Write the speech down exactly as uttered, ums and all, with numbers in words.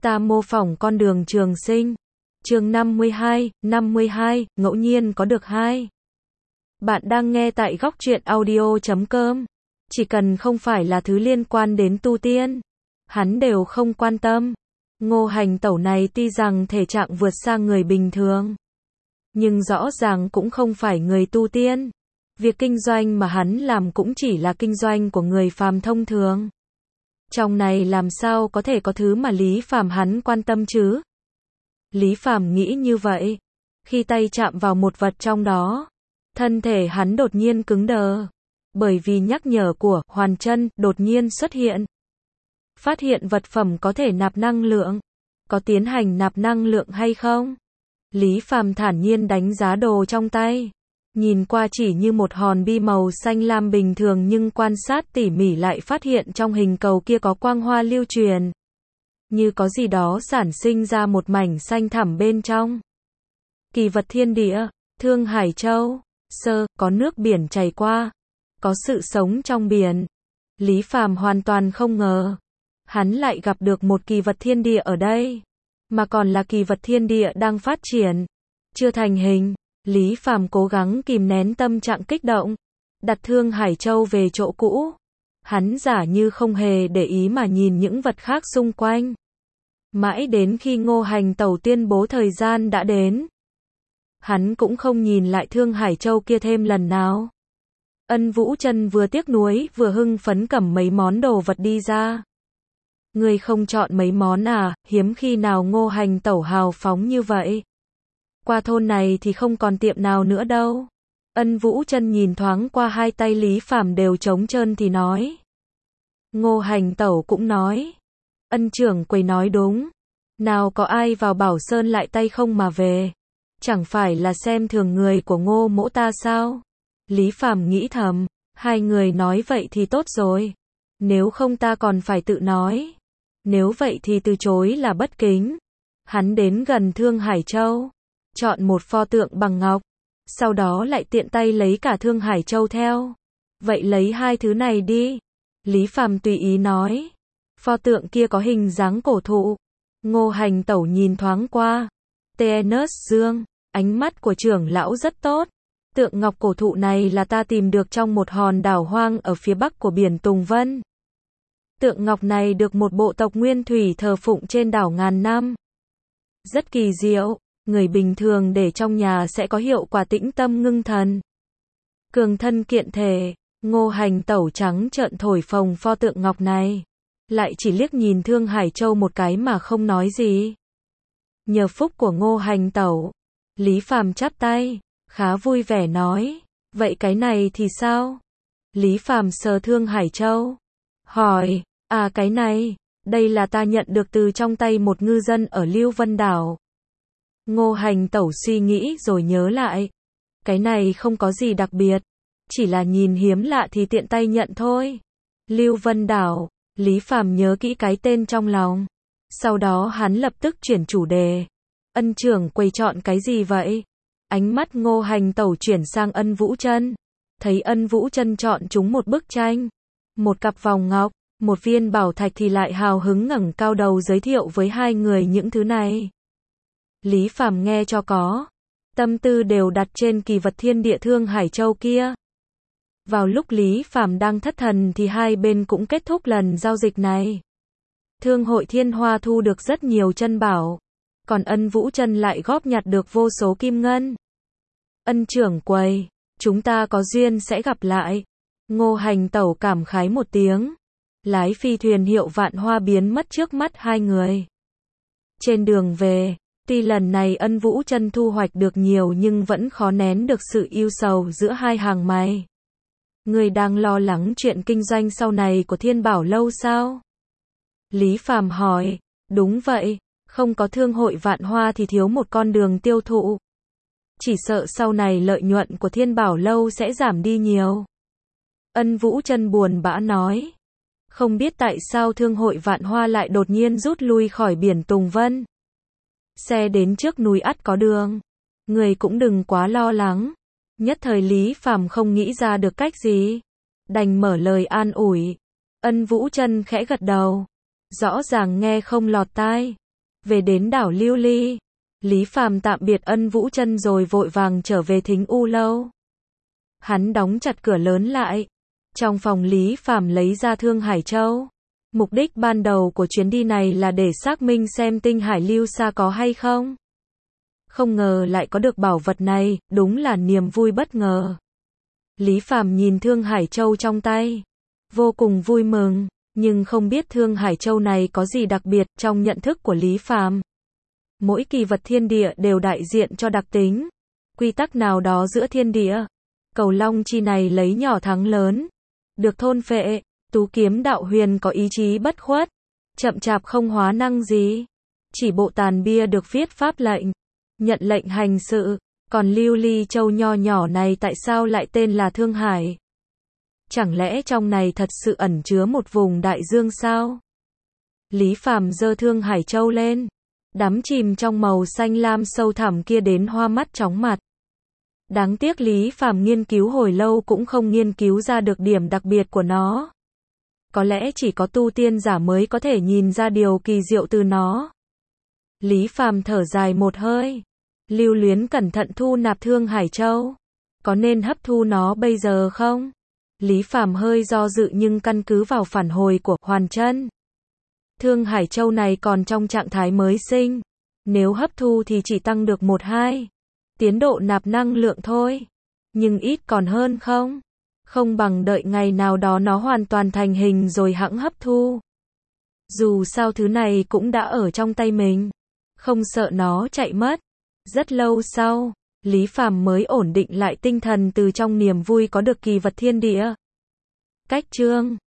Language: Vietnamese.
Ta mô phỏng con đường trường sinh. Chương năm mươi hai, năm mươi hai, ngẫu nhiên có được hai. Bạn đang nghe tại góc truyện audio chấm com. Chỉ cần không phải là thứ liên quan đến tu tiên, hắn đều không quan tâm. Ngô Hành Tẩu này tuy rằng thể trạng vượt xa người bình thường, nhưng rõ ràng cũng không phải người tu tiên. Việc kinh doanh mà hắn làm cũng chỉ là kinh doanh của người phàm thông thường. Trong này làm sao có thể có thứ mà Lý Phàm hắn quan tâm chứ? Lý Phàm nghĩ như vậy. Khi tay chạm vào một vật trong đó, thân thể hắn đột nhiên cứng đờ. Bởi vì nhắc nhở của Hoàn Chân đột nhiên xuất hiện. Phát hiện vật phẩm có thể nạp năng lượng. Có tiến hành nạp năng lượng hay không? Lý Phàm thản nhiên đánh giá đồ trong tay. Nhìn qua chỉ như một hòn bi màu xanh lam bình thường, nhưng quan sát tỉ mỉ lại phát hiện trong hình cầu kia có quang hoa lưu truyền. Như có gì đó sản sinh ra một mảnh xanh thẳm bên trong. Kỳ vật thiên địa, Thương Hải Châu, sơ, có nước biển chảy qua. Có sự sống trong biển. Lý Phàm hoàn toàn không ngờ. Hắn lại gặp được một kỳ vật thiên địa ở đây. Mà còn là kỳ vật thiên địa đang phát triển. Chưa thành hình. Lý Phàm cố gắng kìm nén tâm trạng kích động. Đặt Thương Hải Châu về chỗ cũ. Hắn giả như không hề để ý mà nhìn những vật khác xung quanh. Mãi đến khi Ngô Hành Tẩu tuyên bố thời gian đã đến, hắn cũng không nhìn lại Thương Hải Châu kia thêm lần nào. Ân Vũ Chân vừa tiếc nuối vừa hưng phấn cầm mấy món đồ vật đi ra. Ngươi không chọn mấy món à? Hiếm khi nào Ngô Hành Tẩu hào phóng như vậy. Qua thôn này thì không còn tiệm nào nữa đâu. Ân Vũ Chân nhìn thoáng qua hai tay Lý Phàm đều trống trơn thì nói. Ngô Hành Tẩu cũng nói. Ân trưởng quầy nói đúng. Nào có ai vào Bảo Sơn lại tay không mà về. Chẳng phải là xem thường người của Ngô mỗ ta sao? Lý Phàm nghĩ thầm. Hai người nói vậy thì tốt rồi. Nếu không ta còn phải tự nói. Nếu vậy thì từ chối là bất kính. Hắn đến gần Thương Hải Châu. Chọn một pho tượng bằng ngọc. Sau đó lại tiện tay lấy cả Thương Hải Châu theo. Vậy lấy hai thứ này đi. Lý Phàm tùy ý nói. Pho tượng kia có hình dáng cổ thụ. Ngô Hành Tẩu nhìn thoáng qua. tê en ét Dương, ánh mắt của trưởng lão rất tốt. Tượng ngọc cổ thụ này là ta tìm được trong một hòn đảo hoang ở phía bắc của biển Tùng Vân. Tượng ngọc này được một bộ tộc nguyên thủy thờ phụng trên đảo ngàn năm. Rất kỳ diệu, người bình thường để trong nhà sẽ có hiệu quả tĩnh tâm ngưng thần. Cường thân kiện thể. Ngô Hành Tẩu trắng trợn thổi phồng pho tượng ngọc này. Lại chỉ liếc nhìn Thương Hải Châu một cái mà không nói gì. Nhờ phúc của Ngô Hành Tẩu. Lý Phàm chắp tay, khá vui vẻ nói. Vậy cái này thì sao? Lý Phàm sờ Thương Hải Châu. Hỏi, à cái này, đây là ta nhận được từ trong tay một ngư dân ở Lưu Vân Đảo. Ngô Hành Tẩu suy nghĩ rồi nhớ lại. Cái này không có gì đặc biệt. Chỉ là nhìn hiếm lạ thì tiện tay nhận thôi. Lưu Vân Đảo. Lý Phàm nhớ kỹ cái tên trong lòng. Sau đó hắn lập tức chuyển chủ đề. Ân trưởng quầy chọn cái gì vậy? Ánh mắt Ngô Hành Tẩu chuyển sang Ân Vũ Chân. Thấy Ân Vũ Chân chọn chúng một bức tranh, một cặp vòng ngọc, một viên bảo thạch thì lại hào hứng ngẩng cao đầu giới thiệu với hai người những thứ này. Lý Phàm nghe cho có. Tâm tư đều đặt trên kỳ vật thiên địa Thương Hải Châu kia. Vào lúc Lý Phàm đang thất thần thì hai bên cũng kết thúc lần giao dịch này. Thương hội Thiên Hoa thu được rất nhiều chân bảo. Còn Ân Vũ Chân lại góp nhặt được vô số kim ngân. Ân trưởng quầy, chúng ta có duyên sẽ gặp lại. Ngô Hành Tẩu cảm khái một tiếng. Lái phi thuyền hiệu Vạn Hoa biến mất trước mắt hai người. Trên đường về, tuy lần này Ân Vũ Chân thu hoạch được nhiều nhưng vẫn khó nén được sự ưu sầu giữa hai hàng mày. Người đang lo lắng chuyện kinh doanh sau này của Thiên Bảo Lâu sao? Lý Phàm hỏi. Đúng vậy, không có thương hội Vạn Hoa thì thiếu một con đường tiêu thụ. Chỉ sợ sau này lợi nhuận của Thiên Bảo Lâu sẽ giảm đi nhiều. Ân Vũ Chân buồn bã nói. Không biết tại sao thương hội Vạn Hoa lại đột nhiên rút lui khỏi biển Tùng Vân. Xe đến trước núi ắt có đường. Người cũng đừng quá lo lắng. Nhất thời Lý Phàm không nghĩ ra được cách gì. Đành mở lời an ủi. Ân Vũ Chân khẽ gật đầu. Rõ ràng nghe không lọt tai. Về đến đảo Lưu Ly, Lý Phàm tạm biệt Ân Vũ Chân rồi vội vàng trở về Thính U Lâu. Hắn đóng chặt cửa lớn lại. Trong phòng Lý Phàm lấy ra Thương Hải Châu. Mục đích ban đầu của chuyến đi này là để xác minh xem tinh hải lưu xa có hay không. Không ngờ lại có được bảo vật này, đúng là niềm vui bất ngờ. Lý Phàm nhìn Thương Hải Châu trong tay, vô cùng vui mừng, nhưng không biết Thương Hải Châu này có gì đặc biệt trong nhận thức của Lý Phàm. Mỗi kỳ vật thiên địa đều đại diện cho đặc tính, quy tắc nào đó giữa thiên địa. Cầu Long chi này lấy nhỏ thắng lớn, được thôn phệ. Tú kiếm đạo huyền có ý chí bất khuất, chậm chạp không hóa năng gì. Chỉ bộ tàn bia được viết pháp lệnh, nhận lệnh hành sự. Còn Lưu Ly Châu nho nhỏ này tại sao lại tên là Thương Hải? Chẳng lẽ trong này thật sự ẩn chứa một vùng đại dương sao? Lý Phàm giơ Thương Hải Châu lên, đắm chìm trong màu xanh lam sâu thẳm kia đến hoa mắt chóng mặt. Đáng tiếc Lý Phàm nghiên cứu hồi lâu cũng không nghiên cứu ra được điểm đặc biệt của nó. Có lẽ chỉ có tu tiên giả mới có thể nhìn ra điều kỳ diệu từ nó. Lý Phàm thở dài một hơi, lưu luyến cẩn thận thu nạp Thương Hải Châu. Có nên hấp thu nó bây giờ không? Lý Phàm hơi do dự nhưng căn cứ vào phản hồi của Hoàn Chân. Thương Hải Châu này còn trong trạng thái mới sinh. Nếu hấp thu thì chỉ tăng được một hai tiến độ nạp năng lượng thôi. Nhưng ít còn hơn không? Không bằng đợi ngày nào đó nó hoàn toàn thành hình rồi hẵng hấp thu. Dù sao thứ này cũng đã ở trong tay mình, không sợ nó chạy mất. Rất lâu sau, Lý Phàm mới ổn định lại tinh thần từ trong niềm vui có được kỳ vật thiên địa. Cách chương